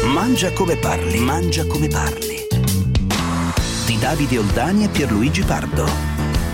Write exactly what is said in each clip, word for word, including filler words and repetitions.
Mangia come parli, mangia come parli. Di Davide Oldani e Pierluigi Pardo.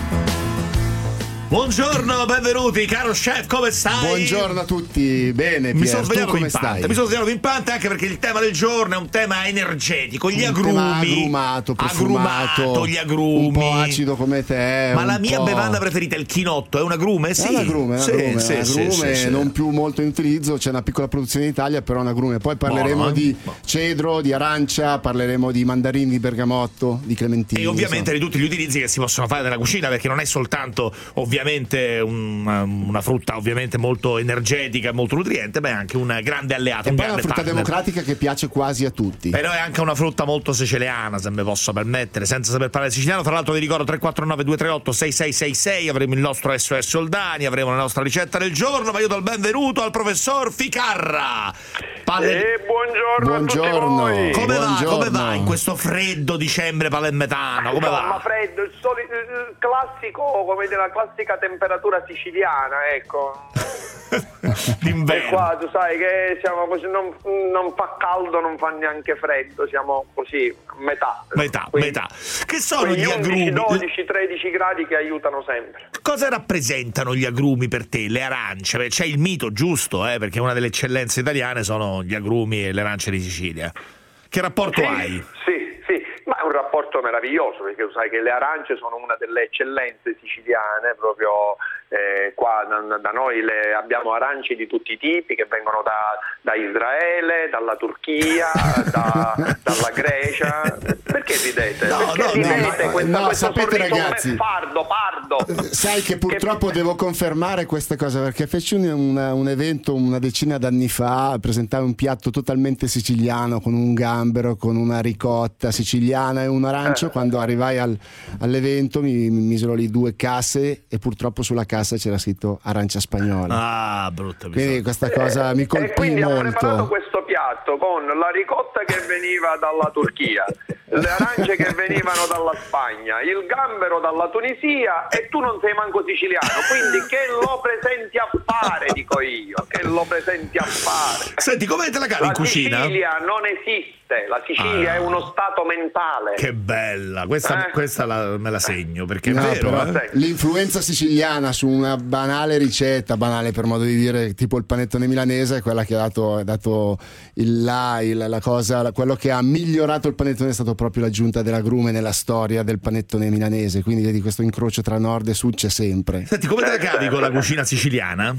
Buongiorno, benvenuti, caro chef, come stai? Buongiorno a tutti, bene, Pier, mi sono tu svegliato come pimpante, stai? mi sono svegliato pimpante anche perché il tema del giorno è un tema energetico, gli un agrumi. Tema agrumato, profumato, agrumato, gli agrumi. Un po' acido come te. Ma la un mia po'... bevanda preferita è il chinotto, è un agrume? Sì. È un agrume, è un sì, agrume, sì, un agrume sì, sì, non sì. più molto in utilizzo, c'è una piccola produzione in Italia, però è un agrume. Poi parleremo Buono, eh? di Buono. cedro, di arancia, parleremo di mandarini, di bergamotto, di clementini. E ovviamente insomma. di tutti gli utilizzi che si possono fare nella cucina, perché non è soltanto ovviamente una, una frutta ovviamente molto energetica, molto nutriente, ma è anche un grande alleato. E un poi è una grande frutta partner. democratica che piace quasi a tutti. Però è anche una frutta molto siciliana, se me posso permettere, senza saper parlare siciliano. Tra l'altro vi ricordo tre quattro nove due tre otto sei sei sei sei, avremo il nostro S O S Oldani, avremo la nostra ricetta del giorno, ma io do il benvenuto al professor Ficarra. Palle... Eh, buongiorno, Buongiorno. a tutti voi. Come va? Buongiorno. Come va in questo freddo dicembre palermitano? Come Insomma, va? freddo, il, soli- il classico, come dire, la classica temperatura siciliana, ecco. E D'inverno. qua tu sai che siamo così, non, non fa caldo, non fa neanche freddo, siamo così, metà. Metà, Quindi- metà. Che sono quindi gli undici, agrumi? dodici, tredici gradi che aiutano sempre. Cosa rappresentano gli agrumi per te? Le arance? Beh, c'è il mito, giusto, eh, perché una delle eccellenze italiane sono gli agrumi e le arance di Sicilia. Che rapporto Sì, hai? sì, sì, ma è un rapporto meraviglioso, perché tu sai che le arance sono una delle eccellenze siciliane, proprio eh, qua da, da noi le, abbiamo arance di tutti i tipi che vengono da, da Israele, dalla Turchia, da, dalla Grecia. Perché ridete? No, Perché no, ridete no, questa, no, questo sapete, sorriso ragazzi, come fardo, pardo? Sai che purtroppo devo confermare questa cosa, perché feci un, una- un evento una decina d'anni fa, presentai un piatto totalmente siciliano con un gambero, con una ricotta siciliana e un arancio. Eh. Quando arrivai al- all'evento mi, mi misero lì due casse e purtroppo sulla cassa c'era scritto arancia spagnola. Ah, brutto Quindi episodio. questa cosa mi E colpì quindi ho preparato molto. questo piatto con la ricotta che veniva dalla Turchia, le arance che venivano dalla Spagna, il gambero dalla Tunisia, e tu non sei manco siciliano, quindi che lo presenti a fare, dico io, che lo presenti a fare. Senti, come te la cavi in La cucina? Sicilia non esiste, la Sicilia Ah. è uno stato mentale. Che bella, questa, Eh. questa la- me la segno, perché No, è vero, però eh? l'influenza siciliana su una banale ricetta, banale per modo di dire, tipo il panettone milanese, è quella che ha dato, ha dato il là, il- la cosa, la- quello che ha migliorato il panettone è stato proprio l'aggiunta dell'agrume nella storia del panettone milanese, quindi vedi, questo incrocio tra nord e sud c'è sempre. Senti, come te la cavi con la cucina siciliana?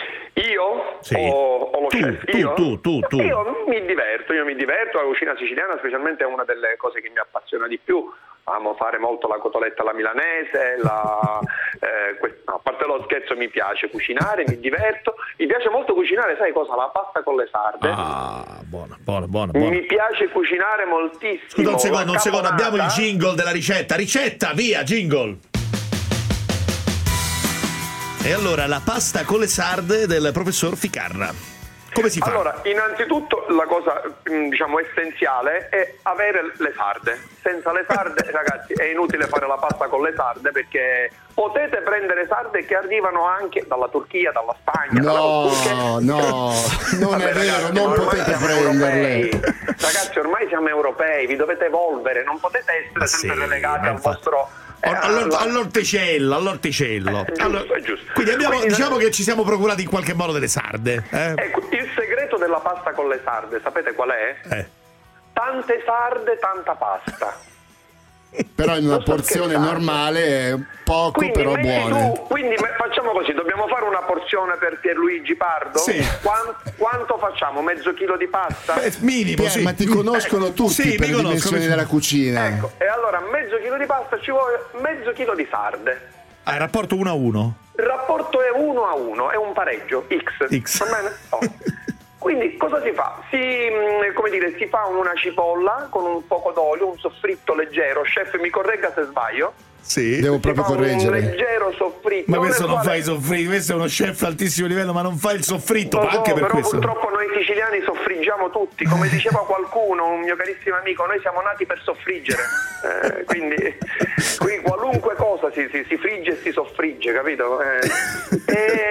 Io Sì. o, o lo Tu, chef? tu, Io? tu, tu, tu. Io mi diverto, io mi diverto, la cucina siciliana specialmente è una delle cose che mi appassiona di più. Amo fare molto la cotoletta alla milanese, la, eh, que- no, a parte lo scherzo, mi piace cucinare, mi diverto, mi piace molto cucinare, sai cosa? La pasta con le sarde. Ah, buona, buona, buona, buona. Mi piace cucinare moltissimo. Scusa un secondo, La un secondo, abbiamo il caponata. jingle della ricetta. Ricetta, via, jingle. E allora, la pasta con le sarde del professor Ficarra. Come si fa? Allora, innanzitutto la cosa mh, diciamo essenziale è avere le sarde. Senza le sarde, ragazzi, è inutile fare la pasta con le sarde, perché potete prendere sarde che arrivano anche dalla Turchia, dalla Spagna. No, dalla- no, non Vabbè, è vero, ragazzi, non ormai potete siamo prenderle. europei. Ragazzi, ormai siamo europei, vi dovete evolvere, non potete essere Ma sempre sì, relegati ma al infatti- vostro... eh, All'or- alla- all'orticello, all'orticello. È giusto, Allora- è giusto. Quindi abbiamo, Quindi- diciamo che ci siamo procurati in qualche modo delle sarde. Eh? Ecco, il segreto della pasta con le sarde, sapete qual è? Eh. Tante sarde, tanta pasta. Però in una Non sto porzione scherzando. normale è poco, Quindi, però metti buone. tu- quindi me- facciamo così, dobbiamo fare una porzione per Pierluigi Pardo? Sì. Quan- quanto facciamo? Mezzo chilo di pasta? Eh, minimo, Pier, sì. ma ti conoscono tutti Sì, per mi le conoscono. dimensioni della cucina. Ecco, e allora mezzo chilo di pasta ci vuole mezzo chilo di sarde. Ah, il rapporto uno a uno. Il rapporto è uno a uno, è un pareggio, X. X. Va bene? Oh. Quindi cosa si fa? Si, mh, come dire, si fa una cipolla con un poco d'olio, un soffritto leggero. Chef, mi corregga se sbaglio. Sì. Devo Si proprio fa correggere. un leggero soffritto. Ma questo nel non quale- fa i soffritti, questo è uno chef altissimo livello, ma non fa il soffritto, Lo so, anche per però questo. purtroppo noi siciliani soffriggiamo tutti, come diceva qualcuno, un mio carissimo amico, noi siamo nati per soffriggere, eh, quindi qui qualunque cosa si, si, si frigge e si soffrigge, capito? Eh, e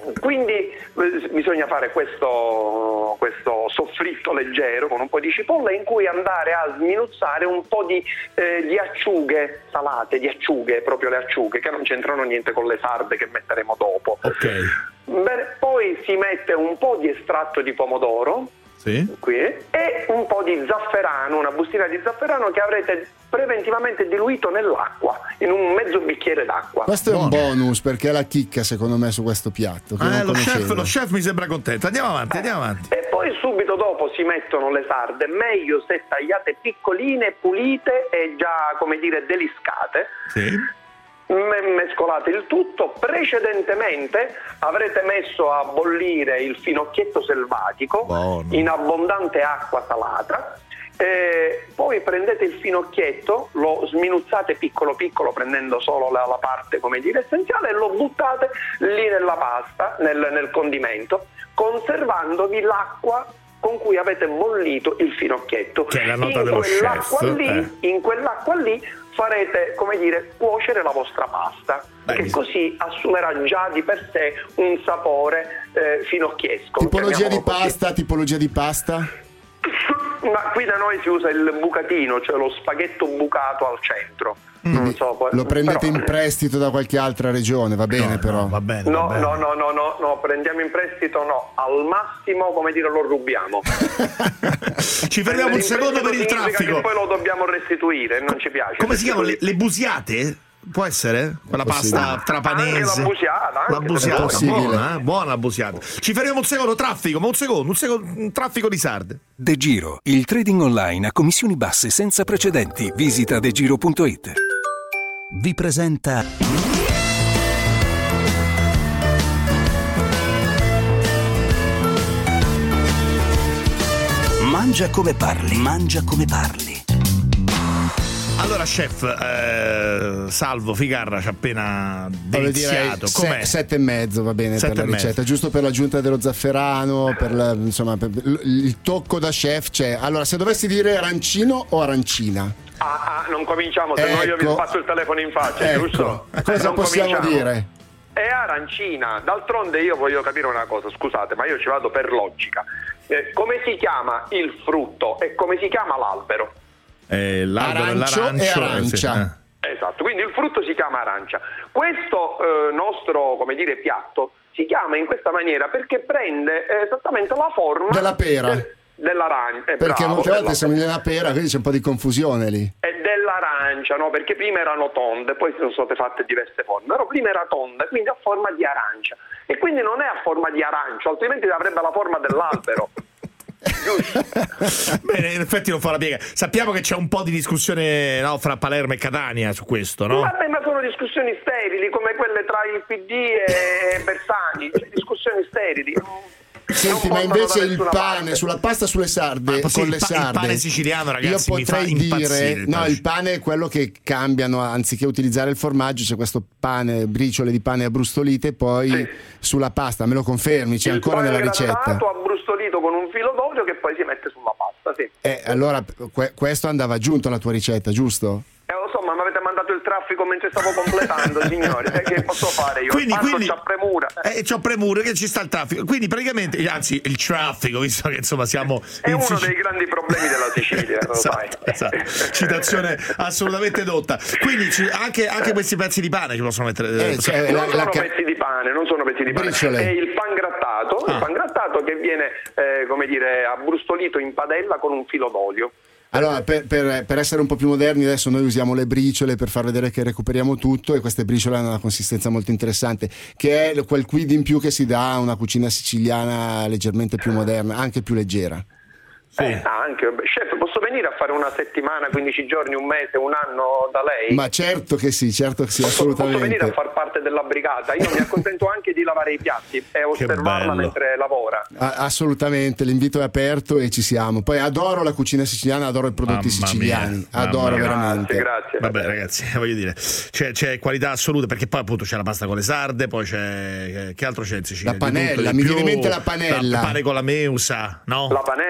quindi eh, bisogna fare questo, questo soffritto leggero con un po' di cipolla, in cui andare a sminuzzare un po' di, eh, di acciughe salate, di acciughe, proprio le acciughe, che non c'entrano niente con le sarde che metteremo dopo. Ok. Bene, poi si mette un po' di estratto di pomodoro, sì, qui, e un po' di zafferano, una bustina di zafferano che avrete preventivamente diluito nell'acqua, in un mezzo bicchiere d'acqua. Questo è un Buono. bonus, perché è la chicca secondo me su questo piatto che Eh, non lo, chef, conoscevo. lo chef mi sembra contento. Andiamo avanti, andiamo avanti. E poi subito dopo si mettono le sarde, meglio se tagliate piccoline, pulite e già, come dire, deliscate. Sì. Mescolate il tutto. Precedentemente avrete messo a bollire il finocchietto selvatico. Buono. In abbondante acqua salata. Eh, poi prendete il finocchietto, lo sminuzzate piccolo piccolo prendendo solo la, la parte, come dire, essenziale, e lo buttate lì nella pasta, nel, nel condimento, conservandovi l'acqua con cui avete bollito il finocchietto. Che è la nota in dello quell'acqua chef, lì, eh. in quell'acqua lì farete, come dire, cuocere la vostra pasta, Beh, che mi- così assumerà già di per sé un sapore eh, finocchiesco. Tipologia di chiamiamolo così. pasta, tipologia di pasta? Ma qui da noi si usa il bucatino, cioè lo spaghetto bucato al centro. Non so, poi- Lo prendete però- in prestito da qualche altra regione, va bene No, però. no, va bene. No, va bene. no, no, no, no, no, prendiamo in prestito, no, al massimo, come dire, lo rubiamo. Ci fermiamo un Prendere in secondo per il prestito significa traffico. che poi lo dobbiamo restituire, non ci piace. Come si chiamano? Le, Perché le busiate? Può essere? Quella Possibile. pasta trapanese. Anche la busiata, anche La busiata, se vuoi. buona, eh? Buona la busiata. Ci fermiamo un secondo, traffico, ma un secondo, un secondo, un traffico di sarde. De Giro, il trading online a commissioni basse senza precedenti. Visita degiro punto it. Vi presenta Mangia come parli, mangia come parli. Allora, chef, eh, Salvo Ficarra ci ha appena Voglio dire, deliziato. se- Com'è? sette e mezzo va bene Sette per e la mezzo. ricetta, giusto per l'aggiunta dello zafferano, per la- insomma, per- l- il tocco da chef c'è. Allora, se dovessi dire arancino o arancina? Ah, ah, non cominciamo, se no io vi Ecco. spazzo il telefono in faccia, Ecco, giusto? cosa Non possiamo cominciamo. dire? È arancina. D'altronde io voglio capire una cosa, scusate, ma io ci vado per logica. Eh, come si chiama il frutto e come si chiama l'albero? Eh, l'albero Arancio dell'arancio, e eh, arancia. sì, eh. Esatto, quindi il frutto si chiama arancia. Questo eh, nostro, come dire, piatto si chiama in questa maniera perché prende eh, esattamente la forma Della pera. del- dell'arancia. Eh, Perché bravo, molte volte della- siamo nella pera, quindi c'è un po' di confusione lì. è dell'arancia, no? Perché prima erano tonde, poi sono state fatte diverse forme, però prima era tonda, quindi a forma di arancia. E quindi non è a forma di arancio, altrimenti avrebbe la forma dell'albero. Giusto? Bene, in effetti non fa la piega. Sappiamo che c'è un po' di discussione, no, fra Palermo e Catania su questo, no? Vabbè, ma sono discussioni sterili come quelle tra il P D e Bersani, cioè, discussioni sterili. Senti, Non ma portano invece da il nessuna pane parte. sulla pasta sulle sarde, Ma sì, con il le pa- il sarde, pane siciliano, ragazzi, io mi fa potrei impazzire dire il no, pane. il pane è quello che cambiano, anziché utilizzare il formaggio c'è questo pane, briciole di pane abbrustolite, poi Sì. sulla pasta, me lo confermi? C'è Il ancora pane nella ricetta? grattato, abbrustolito con un filo d'olio che poi si mette sulla pasta, sì. Eh, allora que- questo andava aggiunto alla tua ricetta, giusto? Eh, lo so, ma mi avete mandato il traffico mentre stavo completando, signori. E che posso fare io? Quindi, Parto, quindi c'ha premura. Eh, c'ho premura che ci sta il traffico. Quindi praticamente, anzi, il traffico, visto che insomma siamo È in uno Sicilia. dei grandi problemi della Sicilia, lo sai. Esatto, esatto. Citazione assolutamente dotta. Quindi ci- anche, anche questi pezzi di pane ci possono mettere. Eh, cioè, Non la- sono la ca- pezzi di pane, non sono pezzi di pane. Briciole. È il pan grattato, Ah. il pan grattato che viene, eh, come dire, abbrustolito in padella con un filo d'olio. Allora, per, per- per essere un po' più moderni, adesso noi usiamo le briciole per far vedere che recuperiamo tutto, e queste briciole hanno una consistenza molto interessante, che è quel quid in più che si dà a una cucina siciliana leggermente più moderna, anche più leggera. Eh, anche, chef, posso venire a fare una settimana, quindi giorni, un mese, un anno da lei? Ma certo che sì, certo che sì, Posso, posso venire a assolutamente. far parte della brigata? Io mi accontento anche di lavare i piatti e osservarla bello. mentre lavora. A- assolutamente, l'invito è aperto e ci siamo. Poi adoro la cucina siciliana, adoro i prodotti Mamma siciliani, mia, adoro mamma mia. veramente. Grazie, grazie. Vabbè, ragazzi, voglio dire, c'è, c'è qualità assoluta, perché poi appunto c'è la pasta con le sarde, poi c'è, che altro c'è in Sicilia? La Di panella, tutto, di mi più. viene in mente la panella. La pane con la meusa, no? La panella, la panella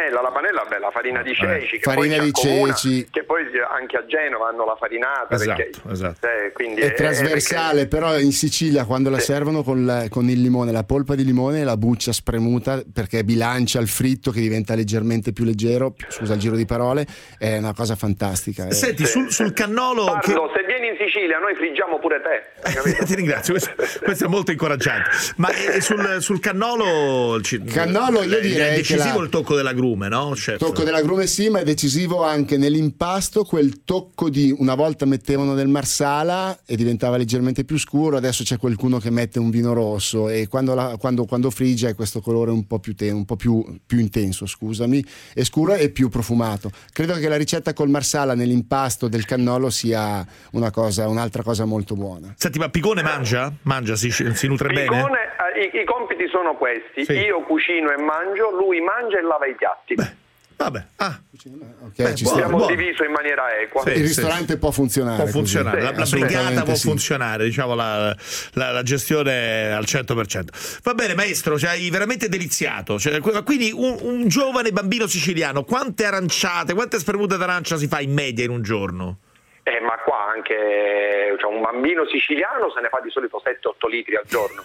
è la, beh, la farina di ceci, eh. che farina poi di accomuna, ceci, che poi anche a Genova hanno la farinata, esatto, perché, esatto. Eh, quindi è, è trasversale, perché... però in Sicilia quando la sì. servono con, la, con il limone, la polpa di limone e la buccia spremuta, perché bilancia il fritto che diventa leggermente più leggero, scusa il giro di parole, è una cosa fantastica. Eh. Senti, Sì, sul, sì. sul cannolo Parlo, che... se vieni in Sicilia noi friggiamo pure te, capito? Ti ringrazio, questo, questo è molto incoraggiante. Ma eh, sul, sul cannolo, ci, Cannolo io direi è decisivo che la... il tocco dell'agrume, no? Chef? Tocco dell'agrume sì, ma è decisivo anche nell'impasto quel tocco di, una volta mettevano del marsala e diventava leggermente più scuro, adesso c'è qualcuno che mette un vino rosso e quando, la, quando, quando frigge è questo colore un po' più ten, un po' più, più intenso, scusami, è scuro e più profumato. Credo che la ricetta col marsala nell'impasto del cannolo sia una cosa, un'altra cosa molto buona. Senti, ma Picone mangia? Mangia, si, si nutre Picone, bene? eh, i, i compiti sono questi, Sì. io cucino e mangio, lui mangia e lava i piatti. Beh, vabbè, ah, Okay, Beh, ci buono, sta. Abbiamo buono. diviso in maniera equa. Sì. Il ristorante può funzionare. può funzionare, così. la, la Sì, brigata assolutamente può sì. funzionare, diciamo la, la, la gestione al cento per cento. Va bene, maestro, ci hai veramente deliziato. Cioè, quindi un, un giovane bambino siciliano, quante aranciate, quante spremute d'arancia si fa in media in un giorno? Eh, ma qua anche cioè, un bambino siciliano se ne fa di solito sette otto litri al giorno.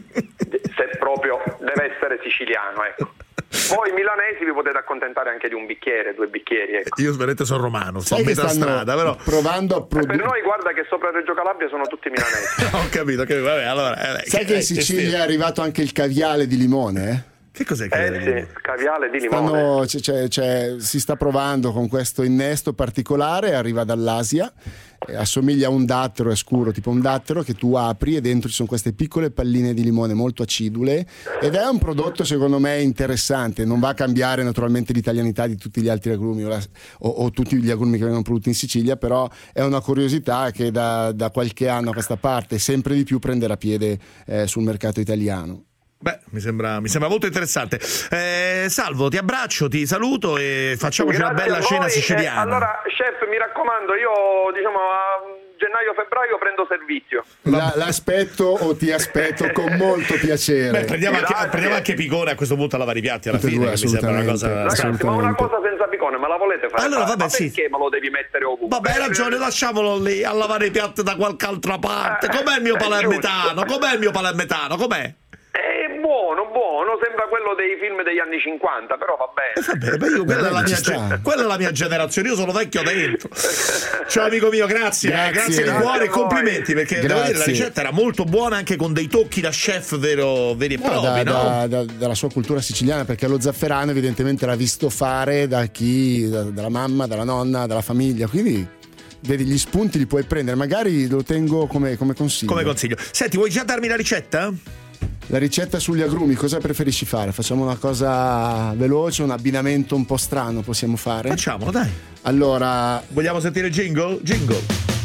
Se proprio deve essere siciliano, ecco. Voi milanesi vi potete accontentare anche di un bicchiere, due bicchieri, ecco. Io veramente sono romano, sto a Sai che metà stanno strada, però provando a Per produrre. noi guarda che sopra Reggio Calabria sono tutti milanesi. ho capito, che vabbè, allora eh, Sai che in Sicilia è arrivato anche il caviale di limone? Eh? che cos'è che Eh sì, caviale di limone. Stanno, c'è, c'è, c'è, si sta provando con questo innesto particolare, arriva dall'Asia, eh, assomiglia a un dattero, è scuro tipo un dattero che tu apri e dentro ci sono queste piccole palline di limone molto acidule ed è un prodotto secondo me interessante, non va a cambiare naturalmente l'italianità di tutti gli altri agrumi o, la, o, o tutti gli agrumi che vengono prodotti in Sicilia, però è una curiosità che da, da qualche anno a questa parte sempre di più prenderà piede eh, sul mercato italiano. Beh, mi sembra, mi sembra molto interessante. Eh, Salvo, ti abbraccio, ti saluto e facciamoci Grazie una bella a voi. cena Eh, siciliana. allora, chef, mi raccomando, io diciamo a gennaio-febbraio prendo servizio. La, l'aspetto o ti aspetto con molto piacere. Beh, prendiamo anche, Grazie. prendiamo anche Picone a questo punto a lavare i piatti alla Tutte e fine, due, che mi sembra una cosa. assolutamente. Ragazzi, ma una Assolutamente. cosa senza picone, me la volete fare? Allora, Ma vabbè, sì. perché me lo devi mettere ovunque? Vabbè, hai ragione, lasciamolo lì a lavare i piatti da qualche altra parte. Com'è il mio Eh, palermitano? giusto. Com'è il mio palermitano? Com'è? È buono, buono, sembra quello dei film degli anni cinquanta, però va bene. Vabbè, ma io, quella, è la Ci mia, sta. ge- quella è la mia generazione, io sono vecchio dentro. Ciao amico mio, grazie, Grazie. grazie di Grazie cuore e a voi. complimenti, perché devo dire, la Grazie. ricetta era molto buona anche con dei tocchi da chef vero, veri e No, propri, da- no? da- da- dalla sua cultura siciliana, perché lo zafferano evidentemente l'ha visto fare da chi, da- dalla mamma, dalla nonna, dalla famiglia, quindi vedi gli spunti li puoi prendere, magari lo tengo come, come consiglio. Come consiglio. Senti, vuoi già darmi la ricetta? La ricetta sugli agrumi, cosa preferisci fare? Facciamo una cosa veloce, un abbinamento un po' strano possiamo fare? Facciamolo, dai. Allora, Vogliamo sentire il jingle? Jingle.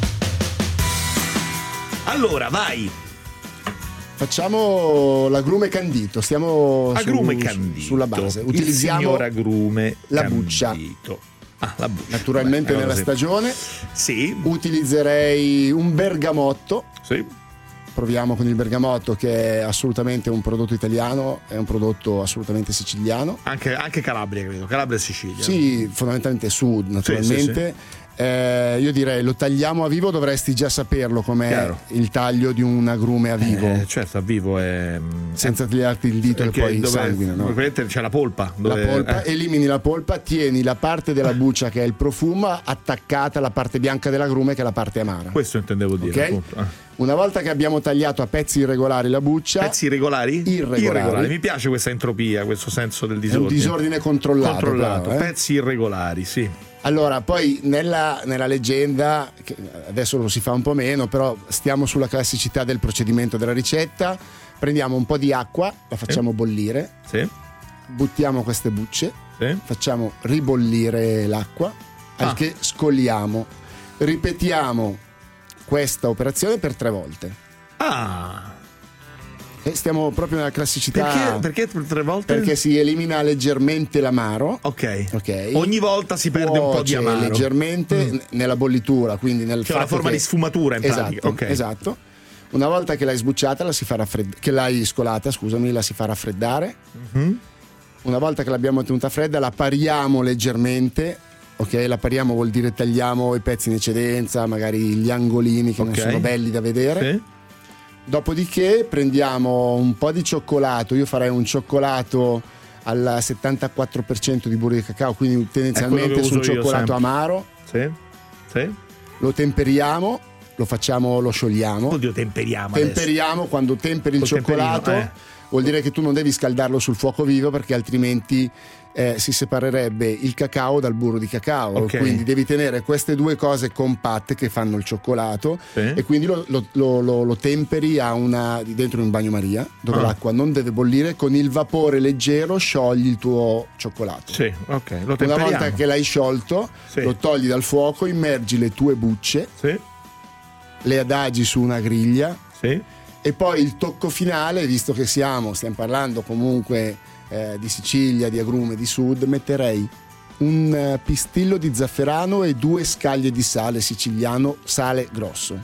Allora, vai. facciamo l'agrume candito, stiamo Agrume su- candito. sulla base. Il Utilizziamo signor agrume la candito. buccia. Ah, la buccia. naturalmente Beh, nella allora sì. stagione. Sì, Utilizzerei un bergamotto. sì. Proviamo con il bergamotto, che è assolutamente un prodotto italiano, è un prodotto assolutamente siciliano. Anche, anche Calabria, credo. Calabria e Sicilia. Sì, fondamentalmente sud, naturalmente. sì, Eh, io direi lo tagliamo a vivo, dovresti già saperlo com'è Chiaro. il taglio di un agrume a vivo, Eh, certo, a vivo è. senza tagliarti il dito che Perché poi dove- sanguina. No? praticamente c'è la polpa. La dove- polpa, eh. elimini la polpa, tieni la parte della buccia che è il profumo attaccata alla parte bianca dell'agrume che è la parte amara. Questo intendevo dire. Ok? appunto. Ah. Una volta che abbiamo tagliato a pezzi irregolari la buccia, Pezzi irregolari? Irregolari. Mi piace questa entropia, questo senso del è un disordine. disordine controllato. Controllato. però, eh. Pezzi irregolari, sì. Allora, poi nella, nella leggenda, che adesso lo si fa un po' meno, però stiamo sulla classicità del procedimento della ricetta, prendiamo un po' di acqua, la facciamo bollire, Sì. buttiamo queste bucce, Sì. facciamo ribollire l'acqua, al Ah. che scoliamo, ripetiamo questa operazione per tre volte. Ah. E stiamo proprio nella classicità Perché, perché per tre volte? perché si elimina leggermente l'amaro. Ok. Ok. Ogni volta si perde un po' di Cuoce amaro. leggermente Mm. n- nella bollitura, quindi nel C'è una fatto forma che- di sfumatura in esatto, pratica. Ok. esatto. Una volta che l'hai sbucciata, la si fa raffreddare, che l'hai scolata, scusami, la si fa raffreddare. Mhm. Una volta che l'abbiamo tenuta fredda la pariamo leggermente. Ok, la pariamo vuol dire tagliamo i pezzi in eccedenza, magari gli angolini che okay. non sono belli da vedere. Sì. Dopodiché prendiamo un po' di cioccolato, io farei un cioccolato al settantaquattro per cento di burro di cacao, quindi tendenzialmente su un cioccolato amaro. Sì. Sì. Lo temperiamo, lo facciamo, lo sciogliamo. Oddio, temperiamo. Temperiamo adesso. Quando temperi il Col cioccolato eh. vuol dire che tu non devi scaldarlo sul fuoco vivo, perché altrimenti eh, si separerebbe il cacao dal burro di cacao. Okay. Quindi devi tenere queste due cose compatte che fanno il cioccolato, sì. e quindi lo, lo, lo, lo temperi a una, dentro un bagnomaria dove ah. l'acqua non deve bollire. Con il vapore leggero sciogli il tuo cioccolato. Sì, okay. Lo una volta che l'hai sciolto, sì. lo togli dal fuoco, immergi le tue bucce, sì. le adagi su una griglia, sì. e poi il tocco finale, visto che siamo stiamo parlando comunque eh, di Sicilia, di agrume, di sud, metterei un uh, pistillo di zafferano e due scaglie di sale siciliano, sale grosso.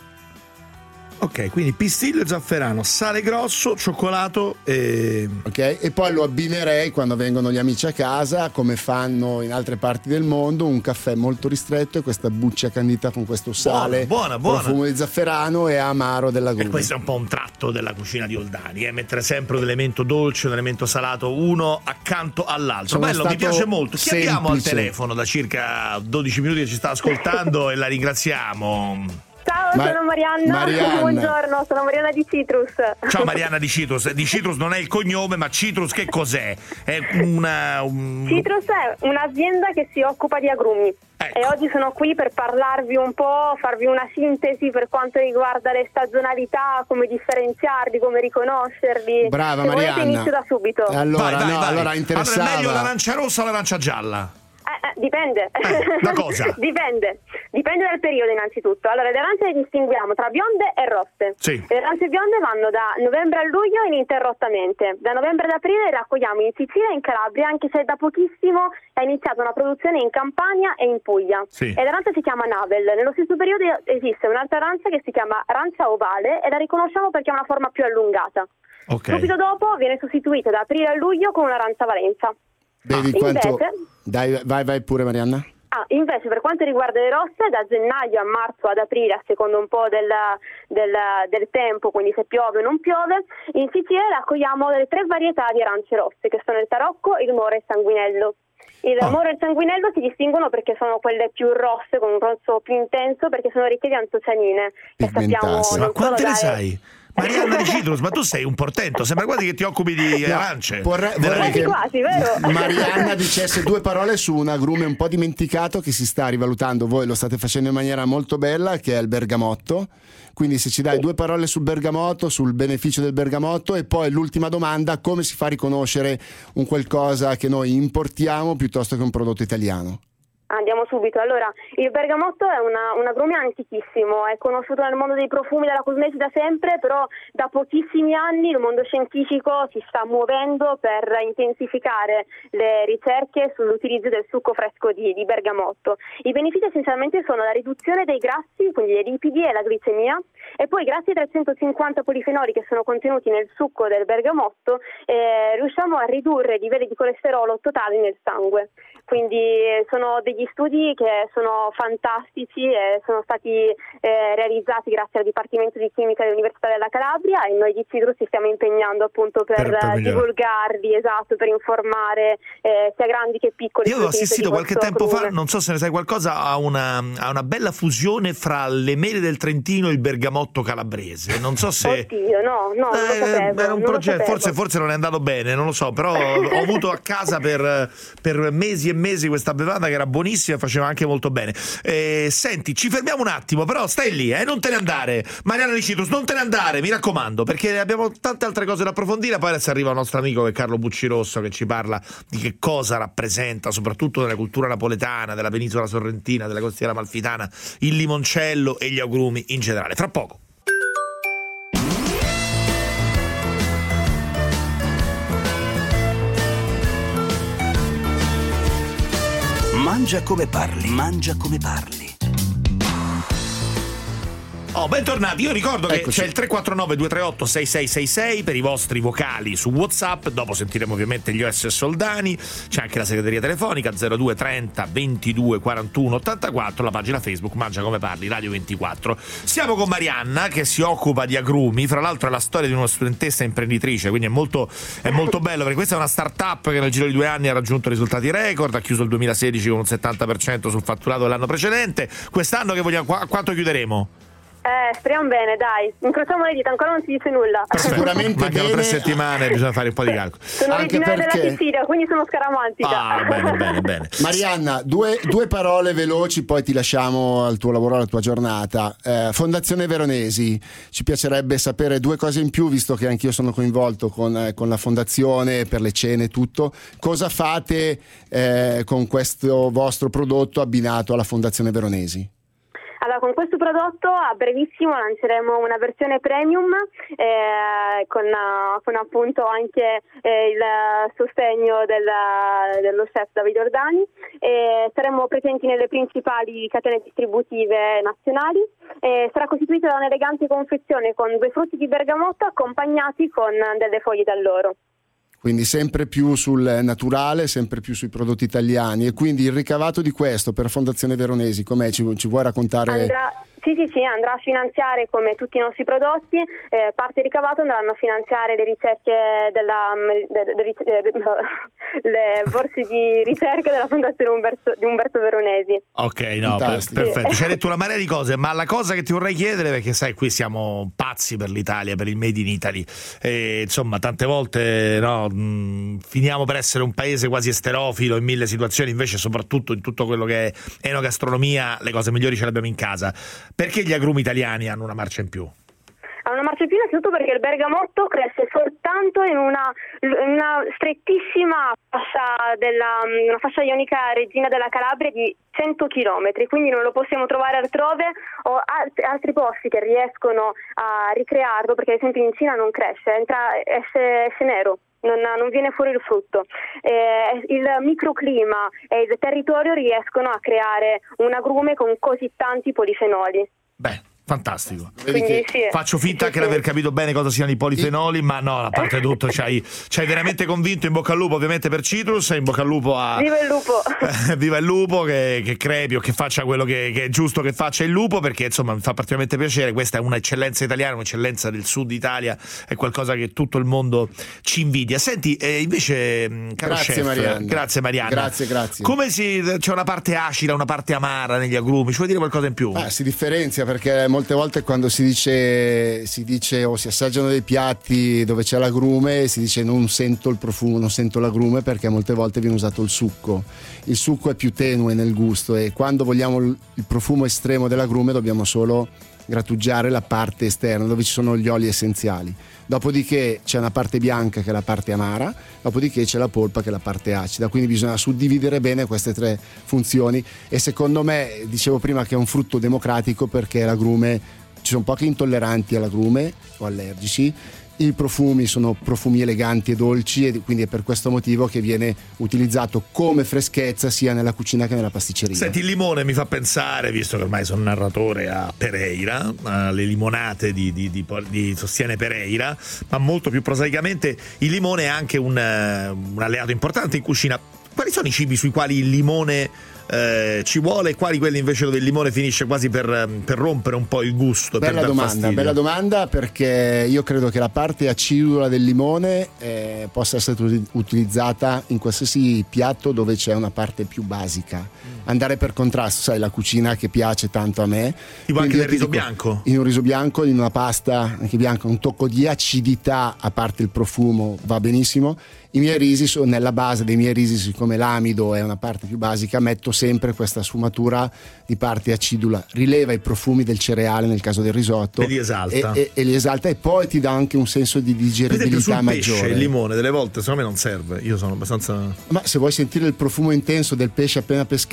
Ok, quindi pistillo e zafferano, sale grosso, cioccolato e... Ok, e poi lo abbinerei quando vengono gli amici a casa, come fanno in altre parti del mondo, un caffè molto ristretto e questa buccia candita con questo sale, buona, buona, buona. profumo di zafferano e amaro dell'agrume. E questo è un po' un tratto della cucina di Oldani, eh? Mettere sempre un elemento dolce, un elemento salato, uno accanto all'altro. Sono Bello, mi piace molto. Chi semplice. abbiamo al telefono da circa dodici minuti che ci sta ascoltando e la ringraziamo. Ciao, Ma- sono Marianna. Marianna. Buongiorno, sono Marianna di Citrus. Ciao Marianna di Citrus. Di Citrus non è il cognome, ma Citrus che cos'è? È una... Un... Citrus è un'azienda che si occupa di agrumi. Ecco. E oggi sono qui per parlarvi un po', farvi una sintesi per quanto riguarda le stagionalità, come differenziarli, come riconoscerli. Brava Se Marianna. volete inizio da subito. Allora, vai, vai, no, vai. allora interessava. Allora, è meglio l'arancia rossa o l'arancia gialla? Eh, eh, dipende. Eh, da cosa? Dipende. Dipende dal periodo innanzitutto. Allora, le arance le distinguiamo tra bionde e rosse. Sì. Le arance bionde vanno da novembre a luglio ininterrottamente. Da novembre ad aprile le raccogliamo in Sicilia e in Calabria, anche se da pochissimo è iniziata una produzione in Campania e in Puglia. Sì. E l'arancia si chiama Navel. Nello stesso periodo esiste un'altra arancia che si chiama arancia ovale e la riconosciamo perché ha una forma più allungata. Okay. Subito dopo viene sostituita da aprile a luglio con un'arancia Valenza. Vedi ah, quanto... invece... Dai, vai, vai pure Marianna. Ah, invece per quanto riguarda le rosse, da gennaio a marzo ad aprile, a secondo un po' del, del, del tempo, quindi se piove o non piove, in Sicilia raccogliamo le tre varietà di arance rosse, che sono il tarocco, il moro e il sanguinello. Il oh. moro e il sanguinello si distinguono perché sono quelle più rosse, con un rosso più intenso, perché sono ricche di antocianine. Che sappiamo Ma quante ne dare... sai? Marianna di Citrus, ma tu sei un portento, sembra quasi che ti occupi di no, arance. Vorrei, vorrei che quasi, vero? Marianna dicesse due parole su un agrume un po' dimenticato che si sta rivalutando, voi lo state facendo in maniera molto bella, che è il bergamotto. Quindi se ci dai due parole sul bergamotto, sul beneficio del bergamotto, e poi l'ultima domanda, come si fa a riconoscere un qualcosa che noi importiamo piuttosto che un prodotto italiano? Andiamo subito. Allora, il bergamotto è una, un agrume antichissimo, è conosciuto nel mondo dei profumi, della cosmetica da sempre, però da pochissimi anni il mondo scientifico si sta muovendo per intensificare le ricerche sull'utilizzo del succo fresco di, di bergamotto. I benefici essenzialmente sono la riduzione dei grassi, quindi dei lipidi e la glicemia, e poi grazie ai trecentocinquanta polifenoli che sono contenuti nel succo del bergamotto eh, riusciamo a ridurre i livelli di colesterolo totali nel sangue. Quindi sono degli studi che sono fantastici e sono stati eh, realizzati grazie al Dipartimento di Chimica dell'Università della Calabria, e noi di Citrus ci stiamo impegnando appunto per, per, per divulgarli, esatto, per informare eh, sia grandi che piccoli. Io ho assistito qualche tempo fa, non so se ne sai qualcosa, a una, a una bella fusione fra le mele del Trentino e il bergamotto calabrese. Non so se... Oddio, no, no, non eh, lo sapevo. Era un non progetto, lo forse, forse non è andato bene, non lo so, però ho avuto a casa per, per mesi e mesi questa bevanda che era buonissima e faceva anche molto bene. Eh, senti, ci fermiamo un attimo, però stai lì, eh, non te ne andare. Marianna di Citrus, non te ne andare, mi raccomando, perché abbiamo tante altre cose da approfondire. Poi adesso arriva il nostro amico che è Carlo Buccirosso, che ci parla di che cosa rappresenta, soprattutto nella cultura napoletana, della penisola sorrentina, della costiera amalfitana, il limoncello e gli agrumi in generale. Fra poco. Mangia come parli, mangia come parli. Oh, bentornati. Io ricordo che Eccoci. c'è il tre quattro nove due tre otto sei sei sei sei per i vostri vocali su WhatsApp. Dopo sentiremo ovviamente gli O S Soldani. C'è anche la segreteria telefonica zero due trenta ventidue quarantuno ottantaquattro, la pagina Facebook Mangia Come Parli Radio ventiquattro. Siamo con Marianna che si occupa di agrumi. Fra l'altro è la storia di una studentessa imprenditrice, quindi è molto, è molto bello, perché questa è una startup che nel giro di due anni ha raggiunto risultati record, ha chiuso il duemilasedici con un settanta per cento sul fatturato dell'anno precedente. Quest'anno che vogliamo, qu- quanto chiuderemo? Eh, speriamo bene, dai. Incrociamo le dita, ancora non si dice nulla. Sicuramente Mancano bene. tre settimane, bisogna fare un po' di calcolo. Sono Anche originaria perché- della Sicilia, quindi sono scaramantica. Ah, bene, bene, bene. Marianna, due, due parole veloci, poi ti lasciamo al tuo lavoro, alla tua giornata. Eh, Fondazione Veronesi, ci piacerebbe sapere due cose in più, visto che anch'io sono coinvolto con, eh, con la fondazione per le cene e tutto. Cosa fate eh, con questo vostro prodotto abbinato alla Fondazione Veronesi? Allora, con questo prodotto a brevissimo lanceremo una versione premium eh, con, uh, con appunto anche eh, il sostegno del, dello chef Davide Ordani. E saremo presenti nelle principali catene distributive nazionali. E sarà costituita da un'elegante confezione con due frutti di bergamotto accompagnati con delle foglie d'alloro. Quindi sempre più sul naturale, sempre più sui prodotti italiani, e quindi il ricavato di questo per Fondazione Veronesi, com'è? Ci, ci vuoi raccontare? Andrà, sì, sì, sì, andrà a finanziare come tutti i nostri prodotti, eh, parte ricavato andranno a finanziare le ricerche della de, de, de, de, le borse di ricerca della Fondazione Umberto, di Umberto Veronesi. Ok, no, per, Fantastico. perfetto. Ci hai detto una marea di cose, ma la cosa che ti vorrei chiedere, perché sai, qui siamo pazzi per l'Italia, per il Made in Italy, e insomma tante volte no, mh, finiamo per essere un paese quasi esterofilo in mille situazioni, invece soprattutto in tutto quello che è enogastronomia le cose migliori ce le abbiamo in casa. Perché gli agrumi italiani hanno una marcia in più? Ha una marcia in più innanzitutto perché il bergamotto cresce soltanto in una, in una strettissima fascia, della, una fascia ionica regina della Calabria di cento chilometri, quindi non lo possiamo trovare altrove o alt- altri posti che riescono a ricrearlo, perché ad esempio in Cina non cresce, entra, esce, esce nero. Non, non viene fuori il frutto. Eh, il microclima e il territorio riescono a creare un agrume con così tanti polifenoli. Beh, fantastico. Vedi Quindi, che- sì, Faccio finta sì, che sì. l'aver capito bene cosa siano i polifenoli, ma no, a parte tutto ci hai, ci hai veramente convinto. In bocca al lupo ovviamente per Citrus, e in bocca al lupo a Viva il lupo! viva il lupo, che, che crepi o che faccia quello che, che è giusto che faccia il lupo, perché insomma mi fa particolarmente piacere. Questa è un'eccellenza italiana, un'eccellenza del sud Italia, è qualcosa che tutto il mondo ci invidia. Senti, eh, invece mh, caro Grazie, chef, Marianna. grazie Marianna, Grazie, grazie. come si, c'è una parte acida, una parte amara negli agrumi, ci vuoi dire qualcosa in più? Ah, si differenzia, perché molte volte quando si dice, si dice o si assaggiano dei piatti dove c'è l'agrume, si dice non sento il profumo, non sento l'agrume, perché molte volte viene usato il succo. Il succo è più tenue nel gusto, e quando vogliamo il il profumo estremo dell'agrume dobbiamo solo grattugiare la parte esterna dove ci sono gli oli essenziali. Dopodiché c'è una parte bianca che è la parte amara, dopodiché c'è la polpa che è la parte acida, quindi bisogna suddividere bene queste tre funzioni, e secondo me, dicevo prima che è un frutto democratico, perché l'agrume, ci sono pochi intolleranti all'agrume o allergici. I profumi sono profumi eleganti e dolci, e quindi è per questo motivo che viene utilizzato come freschezza sia nella cucina che nella pasticceria. Senti, il limone mi fa pensare, visto che ormai sono narratore, a Pereira, alle limonate di, di, di, di Sostiene Pereira, ma molto più prosaicamente il limone è anche un, un alleato importante in cucina. Quali sono i cibi sui quali il limone eh, ci vuole, e quali quelli invece dove il limone finisce quasi per, per rompere un po' il gusto? Bella per dar domanda, fastidio? bella domanda, perché io credo che la parte acidula del limone eh, possa essere ut- utilizzata in qualsiasi piatto dove c'è una parte più basica. Mm. Andare per contrasto, sai, la cucina che piace tanto a me. Tipo anche Quindi nel io ti riso dico, bianco? In un riso bianco, in una pasta anche bianca, un tocco di acidità, a parte il profumo, va benissimo. I miei risi sono nella base dei miei risi, siccome l'amido è una parte più basica, metto sempre questa sfumatura di parte acidula, rileva i profumi del cereale nel caso del risotto E li esalta. e, e, e li esalta, e poi ti dà anche un senso di Per esempio digeribilità sul pesce maggiore. il limone delle volte secondo me non serve, io sono abbastanza... Ma se vuoi sentire il profumo intenso del pesce appena pescato,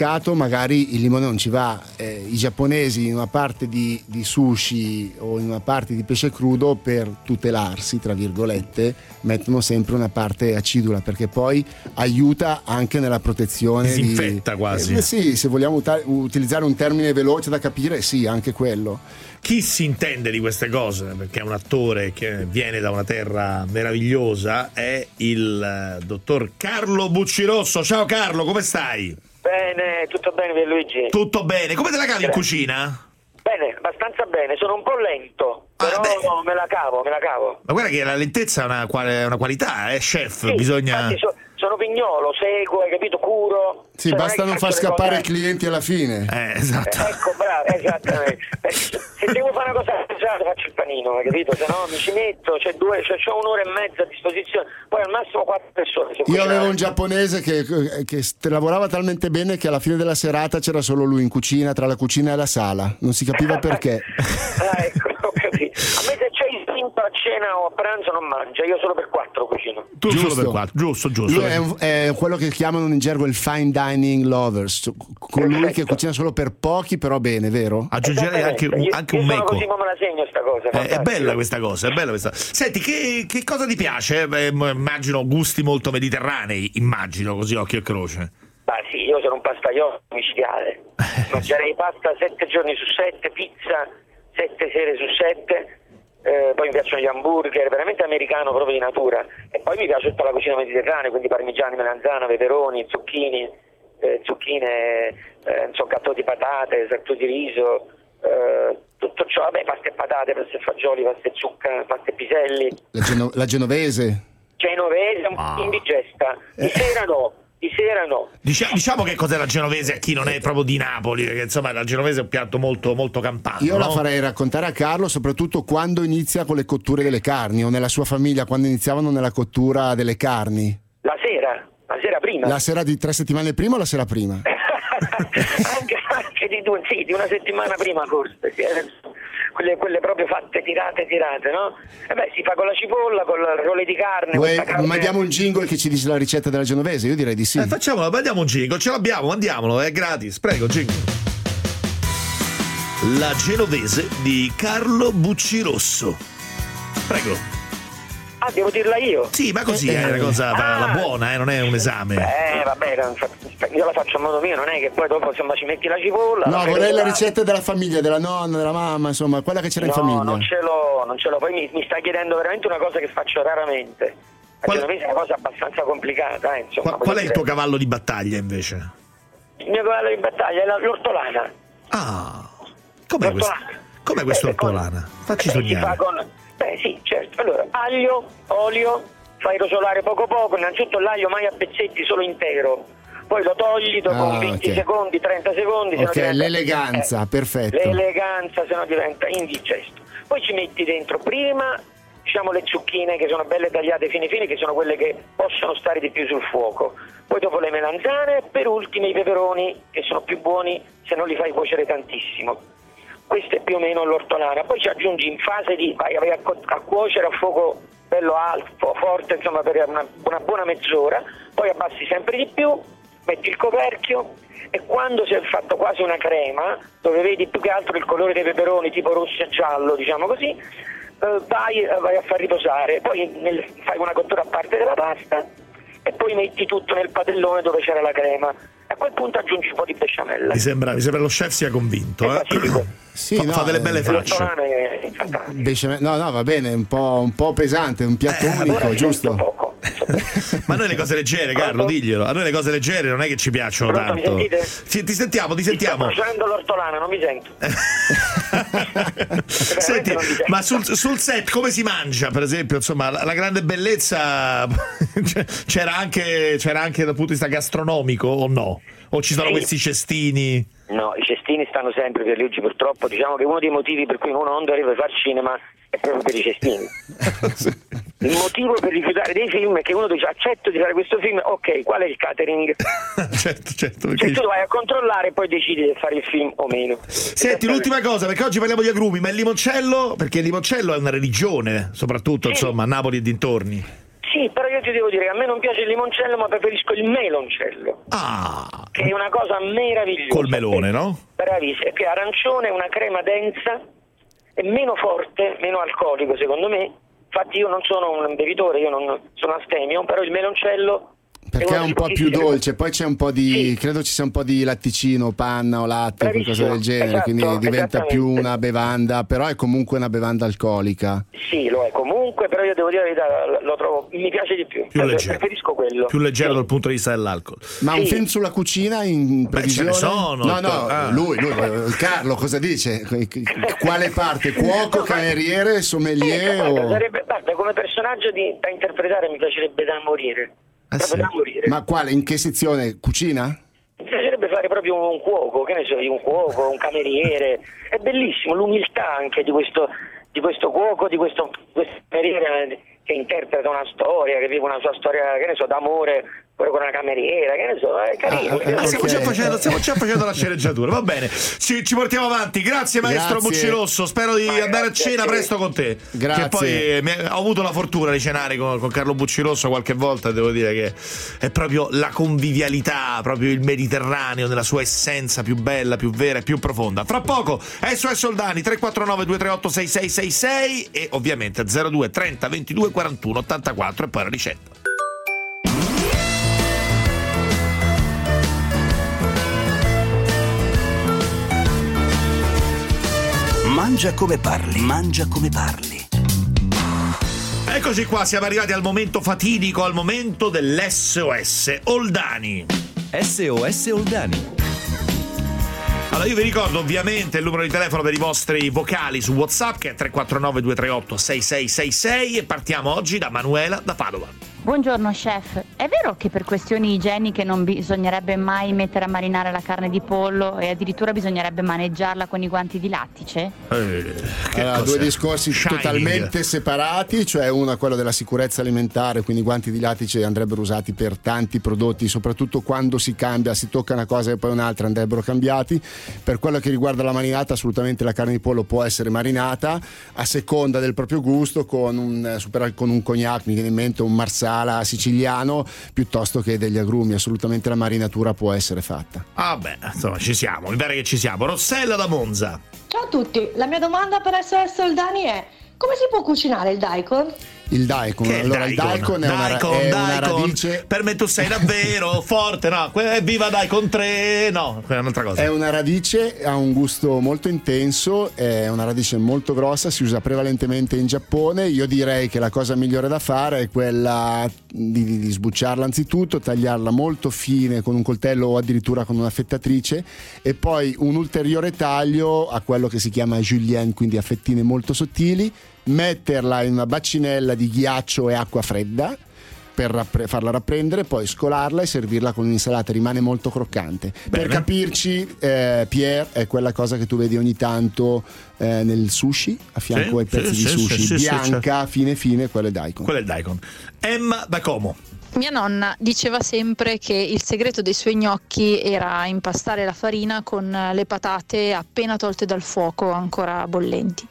mercato magari il limone non ci va, eh, i giapponesi in una parte di, di sushi o in una parte di pesce crudo, per tutelarsi tra virgolette, mettono sempre una parte acidula, perché poi aiuta anche nella protezione, disinfetta di, quasi eh, sì, se vogliamo uta- utilizzare un termine veloce da capire, sì, anche quello. Chi si intende di queste cose, perché è un attore che viene da una terra meravigliosa, è il uh, dottor Carlo Buccirosso. Ciao Carlo, come stai? Bene, tutto bene Pierluigi? Tutto bene, come te la cavi in cucina? Bene, abbastanza bene, sono un po' lento, però ah, me la cavo, me la cavo. Ma guarda che la lentezza è una, qual- una qualità, eh, chef, sì, bisogna... So, sono pignolo, seguo, hai capito, curo. Sì, cioè, basta non far scappare i clienti alla fine. Eh, esatto. Eh, ecco, bravo, esattamente. eh, se devo fare una cosa pesante faccio il panino, hai capito? Se no mi ci metto, c'è due, c'è, c'ho un'ora e mezza a disposizione, poi al massimo quattro persone. Io avevo un giapponese che, che lavorava talmente bene che alla fine della serata c'era solo lui in cucina, tra la cucina e la sala, non si capiva perché. Ah, ecco, ho capito. A me se c'è istinto a cena o a pranzo non mangia, io solo per quattro cucino. Tu giusto. solo per quattro, giusto, giusto. Lui è, un, è quello che chiamano in gergo il fine dining lovers, colui Perfetto. Che cucina solo per pochi però bene, vero? Aggiungerei anche, un, anche io, io un meco. Così, ma me la segno sta cosa. Eh, è bella questa cosa, è bella questa. Senti, che, che cosa ti piace? Beh, immagino gusti molto mediterranei, immagino così occhio e croce. Bah sì, io sono un pastaiolo micidiale. Mangerei pasta sette giorni su sette, pizza sette sere su sette. Eh, poi mi piacciono gli hamburger, veramente americano proprio di natura, e poi mi piace tutta la cucina mediterranea, quindi parmigiani, melanzana, peperoni, zucchini, eh, zucchine, eh, non so, gatto di patate, sartù di riso, eh, tutto ciò, vabbè, pasta e patate, pasta e fagioli, pasta e zucca, pasta e piselli. La, geno- la genovese? Genovese, un po' indigesta, di sera no. Di sera no. Diciamo, diciamo che cos'è la genovese a chi non è proprio di Napoli, perché insomma la genovese è un piatto molto, molto campano. Io no? la farei raccontare a Carlo, soprattutto quando inizia con le cotture delle carni, o nella sua famiglia quando iniziavano nella cottura delle carni. La sera, la sera prima. La sera di tre settimane prima o la sera prima? anche, anche di due, sì, di una settimana prima forse. Sì. Quelle, quelle proprio fatte tirate tirate, no? E beh, si fa con la cipolla, con il rolle di carne. Vuoi, carne... mandiamo un jingle che ci dice la ricetta della genovese? Io direi di sì. Eh, facciamolo, mandiamo un jingle, ce l'abbiamo, mandiamolo, è gratis, prego, jingle. La genovese di Carlo Buccirosso. Prego. Ah, devo dirla io? Sì, ma così eh, è una cosa ah, la buona, eh, non è un esame. Eh, vabbè, io la faccio a modo mio, non è che poi dopo insomma ci metti la cipolla. No, la vorrei la là. ricetta della famiglia, della nonna, della mamma, insomma, quella che c'era no, in famiglia. non ce l'ho, non ce l'ho. Poi mi, mi stai chiedendo veramente una cosa che faccio raramente. La Qual... genovese è una cosa abbastanza complicata, eh, insomma. Qual, qual è il tuo cavallo di battaglia invece? Il mio cavallo di battaglia è la, l'ortolana. Ah, com'è questo? Com'è questo eh, ortolana? Facci eh, sognare. Si fa con... Beh sì, certo. Allora, aglio, olio, fai rosolare poco poco, innanzitutto l'aglio mai a pezzetti, solo intero. Poi lo togli dopo ah, venti okay. secondi, trenta secondi. Ok, diventa... l'eleganza, eh, perfetto. L'eleganza, se no diventa indigesto. Poi ci metti dentro prima, diciamo, le zucchine che sono belle tagliate fine fine, che sono quelle che possono stare di più sul fuoco. Poi dopo le melanzane e per ultimo i peperoni, che sono più buoni se non li fai cuocere tantissimo. Questo è più o meno l'ortolana. Poi ci aggiungi in fase di vai, vai a, a cuocere a fuoco bello alto, forte, insomma, per una, una buona mezz'ora. Poi abbassi sempre di più, metti il coperchio e quando si è fatto quasi una crema, dove vedi più che altro il colore dei peperoni tipo rosso e giallo, diciamo così, eh, vai, vai a far riposare. Poi nel, fai una cottura a parte della pasta e poi metti tutto nel padellone dove c'era la crema. A quel punto aggiungi un po' di besciamella. Mi sembra, mi sembra lo chef sia convinto. Eh, eh? Sì, fa, no, fa delle belle eh, facce. Besciamella, no, no, va bene, un po', un po' pesante, un piatto Eh, unico, allora giusto? Poco. Ma a noi le cose leggere, Carlo, diglielo. A noi le cose leggere non è che ci piacciono Pronto, tanto. mi sentite? Sì, ti sentiamo, ti sentiamo. Sto facendo l'ortolana, non mi sento. Senti, non mi sento. ma sul, sul set come si mangia, per esempio? Insomma, la, la grande bellezza c'era anche, c'era anche dal punto di vista gastronomico o no? O ci sono Sì. questi cestini? No, i cestini stanno sempre per legge, purtroppo. Diciamo che uno dei motivi per cui uno non dovrebbe fare cinema è proprio per i cestini. Il motivo per rifiutare dei film è che uno dice accetto di fare questo film, ok, qual è il catering? certo, certo. Cioè Perché... tu vai a controllare e poi decidi se fare il film o meno. Senti, l'ultima cosa, perché oggi parliamo di agrumi, ma il limoncello, perché il limoncello è una religione, soprattutto Sì. insomma a Napoli e dintorni. Sì, Sì, però io ti devo dire che a me non piace il limoncello, ma preferisco il meloncello. Ah, che è una cosa meravigliosa. Col melone, no? Bravissimo, che arancione è una crema densa, è meno forte, meno alcolico secondo me. Infatti io non sono un bevitore, io non sono astemio, però il meloncello perché è un po' più dolce, poi c'è un po' di, sì. credo ci sia un po' di latticino, panna o latte, Bravissimo, qualcosa del genere, esatto, quindi diventa più una bevanda, però è comunque una bevanda alcolica. Sì, lo è comunque, però io devo dire la verità, lo trovo, mi piace di più, più cioè, leggero. Preferisco quello. Più leggero sì. dal punto di vista dell'alcol. Ma sì. un film sulla cucina in previsione? Beh, ce ne sono. No, no, ah. lui, lui, Carlo, cosa dice? Quale parte? Cuoco, cameriere, sommelier? Eh, guarda, o... sarebbe, guarda, come personaggio di, da interpretare mi piacerebbe da morire. Ah, proprio sì. da morire. Ma quale? In che sezione? Cucina? Mi piacerebbe fare proprio un cuoco, che ne so, un cuoco, un cameriere. È bellissimo l'umiltà anche di questo, di questo cuoco, di questo, questo cameriere che interpreta una storia, che vive una sua storia, che ne so, d'amore pure con una cameriera, che ne so, è carino. Ah, Ah, stiamo, ok. già facendo, stiamo già facendo la sceneggiatura, va bene. Ci, ci portiamo avanti. Grazie maestro Grazie. Buccirosso. Spero di Ma andare a grazie cena a te. presto con te. Grazie. Che poi eh, mi- ho avuto la fortuna di cenare con, con Carlo Buccirosso qualche volta. Devo dire che è proprio la convivialità, proprio il Mediterraneo nella sua essenza più bella, più vera e più profonda. Fra poco S O S Soldani tre quattro nove due tre otto sei sei sei sei e ovviamente zero due trenta ventidue quarantuno ottantaquattro e poi la ricetta. Mangia come parli, mangia come parli. Eccoci qua, siamo arrivati al momento fatidico, al momento dell'S O S Oldani. S O S Oldani. Allora io vi ricordo ovviamente il numero di telefono per i vostri vocali su WhatsApp che è tre quattro nove due tre otto sei sei sei sei e partiamo oggi da Manuela da Padova. Buongiorno chef, è vero che per questioni igieniche non bisognerebbe mai mettere a marinare la carne di pollo e addirittura bisognerebbe maneggiarla con i guanti di lattice? Eh, che Allora, cos'è? due discorsi Shining. totalmente separati, cioè uno è quello della sicurezza alimentare, quindi i guanti di lattice andrebbero usati per tanti prodotti, soprattutto quando si cambia, si tocca una cosa e poi un'altra, andrebbero cambiati. Per quello che riguarda la marinata, assolutamente la carne di pollo può essere marinata a seconda del proprio gusto con un, super, con un cognac, mi viene in mente un marsala siciliano, piuttosto che degli agrumi. Assolutamente la marinatura può essere fatta. Ah beh, insomma ci siamo, mi pare che ci siamo. Rossella da Monza. Ciao a tutti, la mia domanda per S O S Soldani è: come si può cucinare il daikon? Il daikon, Che è il allora il daikon? daikon è una, Daikon, è una daikon. radice. Per me tu sei davvero forte, no? Que- Viva Daikon tre, no, quella è un'altra cosa. È una radice, ha un gusto molto intenso, è una radice molto grossa, si usa prevalentemente in Giappone. Io direi che la cosa migliore da fare è quella di, di, di sbucciarla anzitutto, tagliarla molto fine con un coltello o addirittura con una fettatrice e poi un ulteriore taglio a quello che si chiama julienne, quindi a fettine molto sottili, metterla in una bacinella di ghiaccio e acqua fredda per rappre- farla rapprendere, poi scolarla e servirla con un'insalata, rimane molto croccante. Bene. Per capirci, eh, Pierre, è quella cosa che tu vedi ogni tanto eh, nel sushi, a fianco Sì, ai pezzi sì, di sì, sushi, sì, sì, bianca, certo. fine fine, quello è daikon. Quello è il Daikon. Emma da Como. Mia nonna diceva sempre che il segreto dei suoi gnocchi era impastare la farina con le patate appena tolte dal fuoco, ancora bollenti.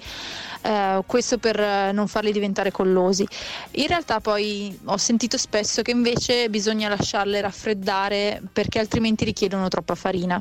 Uh, questo per non farli diventare collosi. In realtà poi ho sentito spesso che invece bisogna lasciarle raffreddare perché altrimenti richiedono troppa farina.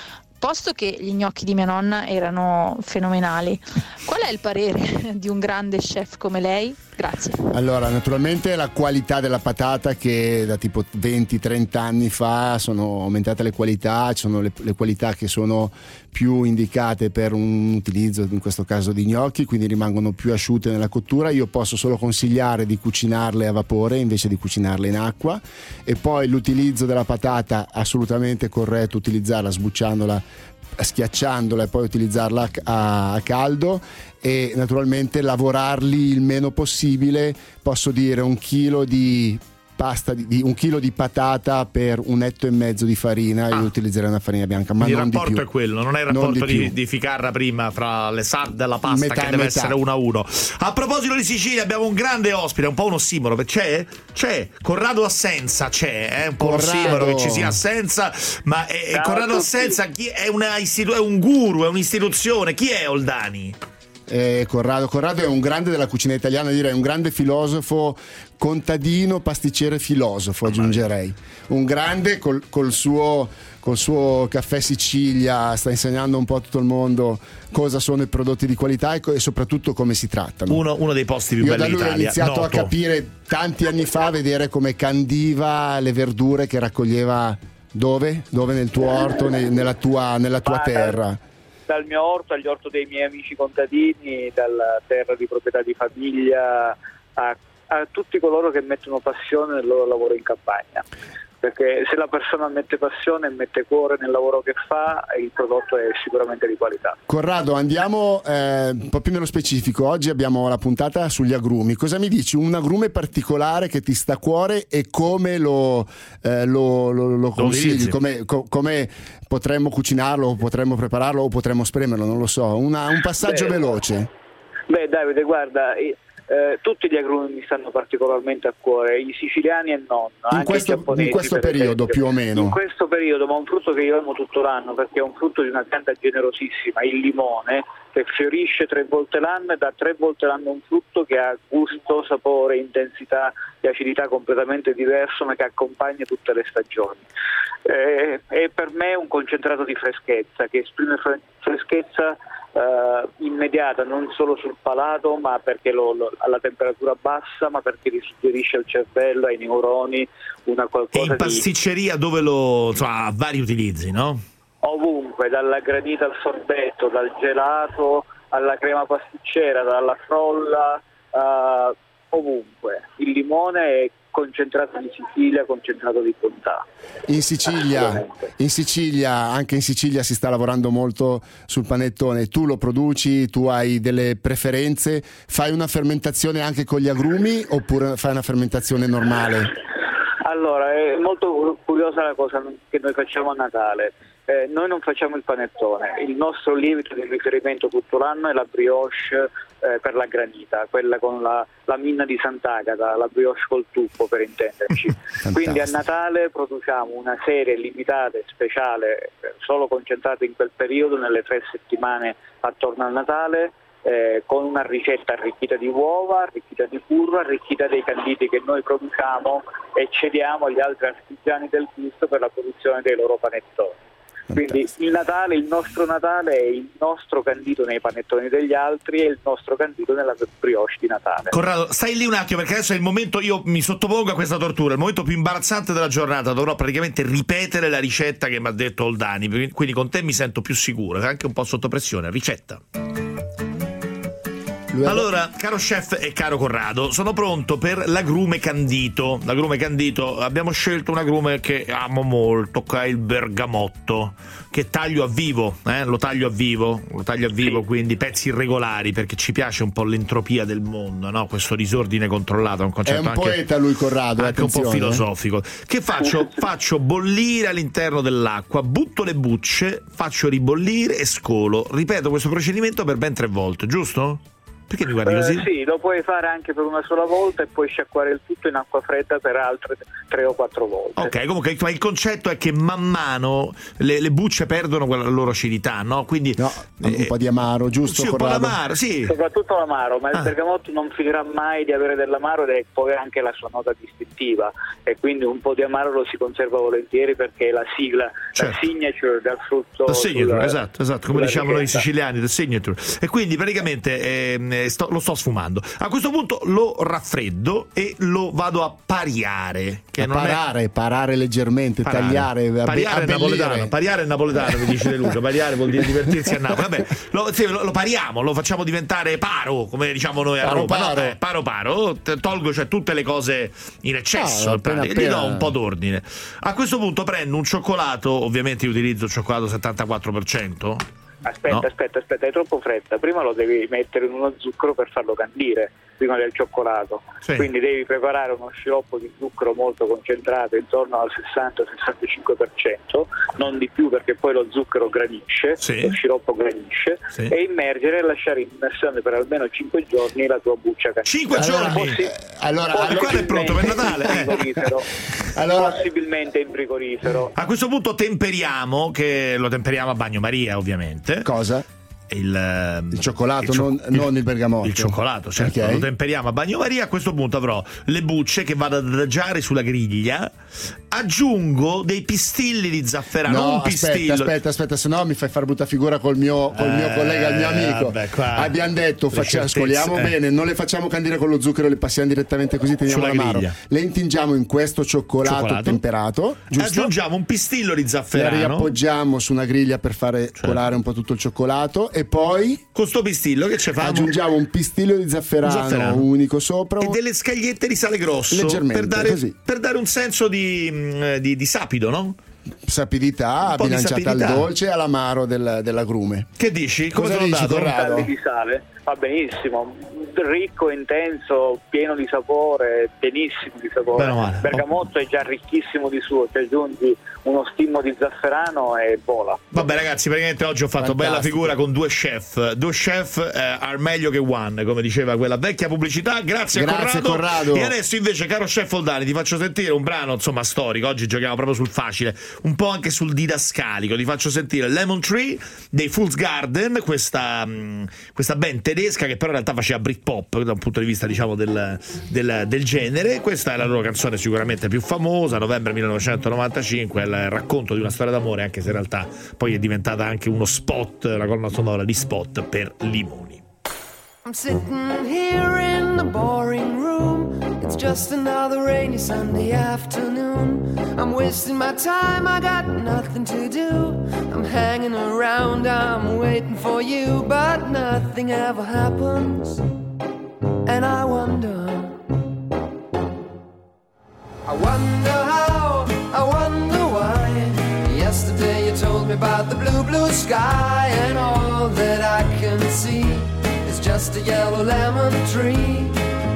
Posto che gli gnocchi di mia nonna erano fenomenali, qual è il parere di un grande chef come lei? Grazie. Allora, naturalmente la qualità della patata, che da tipo venti trenta anni fa sono aumentate le qualità, ci sono le, le qualità che sono più indicate per un utilizzo, in questo caso di gnocchi, quindi rimangono più asciutte nella cottura. Io posso solo consigliare di cucinarle a vapore invece di cucinarle in acqua, e poi l'utilizzo della patata assolutamente corretto, utilizzarla sbucciandola, schiacciandola e poi utilizzarla a, a caldo, e naturalmente lavorarli il meno possibile. Posso dire un chilo di pasta di, di un chilo di patata per un etto e mezzo di farina. Ah. Io utilizzerei una farina bianca, ma il non di rapporto più. è quello, non è il Non rapporto di di, più. di Ficarra prima fra le sarde e la pasta, Metà che e deve metà. essere uno a uno. A proposito di Sicilia, abbiamo un grande ospite, un po' un ossimoro, perché c'è? C'è Corrado Assenza, c'è, eh? un po' un Corrado. ossimoro che ci sia Assenza, ma è, è Ciao a Corrado tutti. Assenza chi è, una istitu- è un guru, è un'istituzione. Chi è Oldani? Eh, Corrado. Corrado è un grande della cucina italiana, direi un grande filosofo, contadino, pasticcere, filosofo, aggiungerei. Un grande col, col suo col suo caffè Sicilia sta insegnando un po' a tutto il mondo cosa sono i prodotti di qualità e, co- e soprattutto come si trattano. Uno, uno dei posti più Io belli da lui d'Italia. ho iniziato Noto. a capire tanti anni fa, a vedere come candiva le verdure che raccoglieva dove? Dove nel tuo orto, ne- nella tua, nella tua Ma terra. Dal, dal mio orto agli orto dei miei amici contadini, dalla terra di proprietà di famiglia, a, a tutti coloro che mettono passione nel loro lavoro in campagna. Perché se la persona mette passione e mette cuore nel lavoro che fa, il prodotto è sicuramente di qualità. Corrado, andiamo eh, un po' più nello specifico. Oggi abbiamo la puntata sugli agrumi. Cosa mi dici? Un agrume particolare che ti sta a cuore e come lo, eh, lo, lo, lo consigli? Come, co- come potremmo cucinarlo, o potremmo prepararlo o potremmo spremerlo? Non lo so. Una, un passaggio Beh, veloce. Beh Davide, guarda... Eh, tutti gli agrumi mi stanno particolarmente a cuore, i siciliani e non, in anche questo, i giapponesi, in questo per periodo esempio. più o meno in questo periodo, ma un frutto che io amo tutto l'anno perché è un frutto di una pianta generosissima, il limone, che fiorisce tre volte l'anno e da tre volte l'anno un frutto che ha gusto, sapore, intensità e acidità completamente diverso, ma che accompagna tutte le stagioni. Eh, è per me un concentrato di freschezza che esprime fre- freschezza Uh, immediata, non solo sul palato, ma perché lo, lo, alla temperatura bassa, ma perché risuggerisce al cervello, ai neuroni, una qualcosa e in pasticceria di... dove lo insomma, ha vari utilizzi, no? Ovunque, dalla granita al sorbetto, dal gelato alla crema pasticcera, dalla frolla, uh, ovunque. Il limone è concentrato di Sicilia, concentrato di bontà. In Sicilia, in Sicilia, anche in Sicilia si sta lavorando molto sul panettone. Tu lo produci, tu hai delle preferenze, fai una fermentazione anche con gli agrumi oppure fai una fermentazione normale? Allora, è molto curiosa la cosa che noi facciamo a Natale. Eh, noi non facciamo il panettone, il nostro lievito di riferimento tutto l'anno è la brioche eh, per la granita, quella con la, la minna di Sant'Agata, la brioche col tuffo per intenderci. Quindi a Natale produciamo una serie limitata e speciale, eh, solo concentrata in quel periodo, nelle tre settimane attorno al Natale, eh, con una ricetta arricchita di uova, arricchita di burro, arricchita dei canditi che noi produciamo e cediamo agli altri artigiani del gusto per la produzione dei loro panettoni. Quindi il Natale, il nostro Natale è il nostro candito nei panettoni degli altri e il nostro candito nella brioche di Natale. Corrado, stai lì un attimo perché adesso è il momento, io mi sottopongo a questa tortura, il momento più imbarazzante della giornata, dovrò praticamente ripetere la ricetta che mi ha detto Oldani, quindi con te mi sento più sicuro, anche un po' sotto pressione. Ricetta. Allora, caro chef e caro Corrado, sono pronto per l'agrume candito. L'agrume candito, abbiamo scelto un agrume che amo molto, che è il bergamotto, che taglio a vivo, eh? lo taglio a vivo, lo taglio a vivo, quindi pezzi irregolari, perché ci piace un po' l'entropia del mondo, no? Questo disordine controllato, è un concetto è un anche, poeta lui Corrado, anche un po' filosofico. Che faccio? Faccio bollire all'interno dell'acqua, butto le bucce, faccio ribollire e scolo. Ripeto questo procedimento per ben tre volte, giusto? Perché mi guardi così? Eh, sì, lo puoi fare anche per una sola volta e poi sciacquare il tutto in acqua fredda per altre tre o quattro volte. Ok, comunque il concetto è che man mano le, le bucce perdono quella loro acidità, no? Quindi no, un eh, po' di amaro, giusto? Sì, un Corrado? po' d'amaro, sì. Soprattutto l'amaro, ma ah. il bergamotto non finirà mai di avere dell'amaro ed è poi anche la sua nota distintiva e quindi un po' di amaro lo si conserva volentieri perché è la sigla, certo. la signature del frutto. The signature, sulla, esatto, esatto, come diciamo noi siciliani, the signature. E quindi praticamente eh, Sto, lo sto sfumando. A questo punto lo raffreddo e lo vado a pariare. Che a non parare, è... parare leggermente, parare. tagliare, pariare è napoletano. Pariare è napoletano, mi dice De Luca. Pariare vuol dire divertirsi a Napoli. Vabbè, lo, sì, lo, lo pariamo, lo facciamo diventare paro, come diciamo noi a paro, Roma. Paro. No, eh, paro paro. Tolgo cioè tutte le cose in eccesso, no, appena, gli appena... do un po' d'ordine. A questo punto prendo un cioccolato, ovviamente io utilizzo il cioccolato settantaquattro per cento. Aspetta, no? aspetta, aspetta, hai troppo fretta. Prima lo devi mettere in uno zucchero per farlo candire, prima del cioccolato. Sì. Quindi devi preparare uno sciroppo di zucchero molto concentrato, intorno al sessanta sessantacinque per cento, non di più perché poi lo zucchero granisce, sì. lo sciroppo granisce, sì. e immergere e lasciare in immersione per almeno cinque giorni la tua buccia candita. cinque allora, giorni? Possi- eh, allora, allora è pronto per Natale? Eh. allora, possibilmente in frigorifero. A questo punto temperiamo, che lo temperiamo a bagnomaria ovviamente. Cosa? il, il cioccolato, il cio- non, il, non il bergamotto. Il cioccolato, certo. Okay. Lo temperiamo a bagnomaria. A questo punto avrò le bucce che vado ad adagiare sulla griglia. Aggiungo dei pistilli di zafferano. No, un pistillo. aspetta, aspetta, aspetta, se no mi fai fare brutta figura col mio, col mio eh, collega, il mio amico. Vabbè, abbiamo detto, facciamo, scoliamo eh. bene, non le facciamo candire con lo zucchero, le passiamo direttamente così, teniamo l'amaro. Le intingiamo in questo cioccolato, cioccolato. temperato. Giusto? Aggiungiamo un pistillo di zafferano. Le riappoggiamo su una griglia per fare certo. colare un po' tutto il cioccolato e poi con sto pistillo che ci facciamo? Aggiungiamo un pistillo di zafferano, zafferano unico sopra e delle scagliette di sale grosso leggermente per dare, così. per dare un senso di, di, di sapido, no? Sapidità bilanciata al dolce e all'amaro del, dell'agrume. Che dici? Come sono andato? Corrado? Di sale va benissimo, ricco, intenso, pieno di sapore, pienissimo di sapore. Il bergamotto è già ricchissimo di suo, ti aggiungi uno stimolo di zafferano e vola. Vabbè ragazzi, praticamente oggi ho fatto Fantastico. bella figura con due chef, due chef eh, are meglio che one, come diceva quella vecchia pubblicità. Grazie, Grazie a Corrado. Corrado. E adesso invece, caro chef Oldani, ti faccio sentire un brano insomma storico. Oggi giochiamo proprio sul facile, un po' anche sul didascalico. Ti faccio sentire Lemon Tree dei Fool's Garden, questa, mh, questa band tedesca che però in realtà faceva Britpop da un punto di vista diciamo del, del, del genere. Questa è la loro canzone sicuramente più famosa, novembre millenovecentonovantacinque, il racconto di una storia d'amore, anche se in realtà poi è diventata anche uno spot, la colonna sonora di spot per limoni. I'm sitting here in the boring room. It's just another rainy Sunday afternoon. I'm wasting my time, I got nothing to do. I'm hanging around, I'm waiting for you, but nothing ever happens. And I wonder, I wonder how, I wonder why. Yesterday you told me about the blue, blue sky, and all that I can see is just a yellow lemon tree.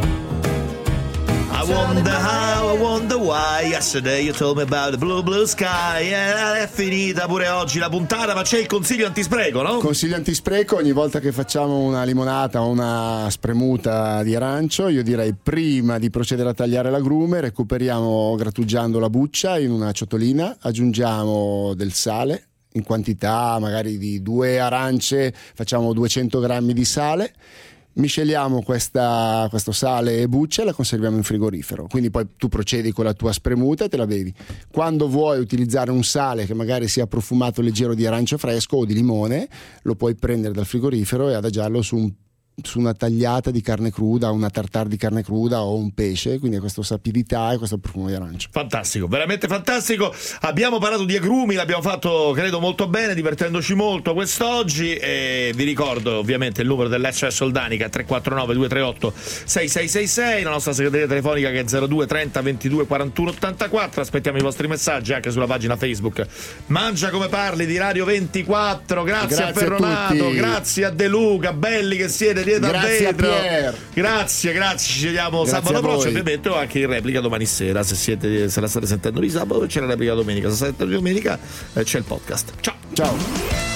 I wonder how, I wonder why. Yesterday you told me about the blue, blue sky. E è finita pure oggi la puntata, ma c'è il consiglio antispreco, no? Consiglio antispreco: ogni volta che facciamo una limonata o una spremuta di arancio, io direi prima di procedere a tagliare l'agrume, recuperiamo grattugiando la buccia in una ciotolina, aggiungiamo del sale in quantità magari di due arance, facciamo duecento grammi di sale. Misceliamo questa, questo sale e buccia e la conserviamo in frigorifero, quindi poi tu procedi con la tua spremuta e te la bevi. Quando vuoi utilizzare un sale che magari sia profumato leggero di arancio fresco o di limone, lo puoi prendere dal frigorifero e adagiarlo su un su una tagliata di carne cruda, una tartare di carne cruda o un pesce, quindi questa sapidità e questo profumo di arancio. Fantastico, veramente fantastico. Abbiamo parlato di agrumi, l'abbiamo fatto credo molto bene, divertendoci molto quest'oggi, e vi ricordo ovviamente il numero dell'S O S Oldanica tre quattro nove due tre otto sei sei sei sei, la nostra segreteria telefonica che è zero due trenta ventidue quarantuno ottantaquattro. Aspettiamo i vostri messaggi anche sulla pagina Facebook Mangia come parli di Radio ventiquattro. Grazie, grazie a Ferronato, a grazie a De Luca, belli che siete dietro grazie a vetro. Pier. Grazie, grazie, ci vediamo grazie sabato prossimo, ovviamente ho anche in replica domani sera, se siete se la state sentendo di sabato c'è la replica domenica, se la state sentendo di domenica eh, c'è il podcast. Ciao. Ciao.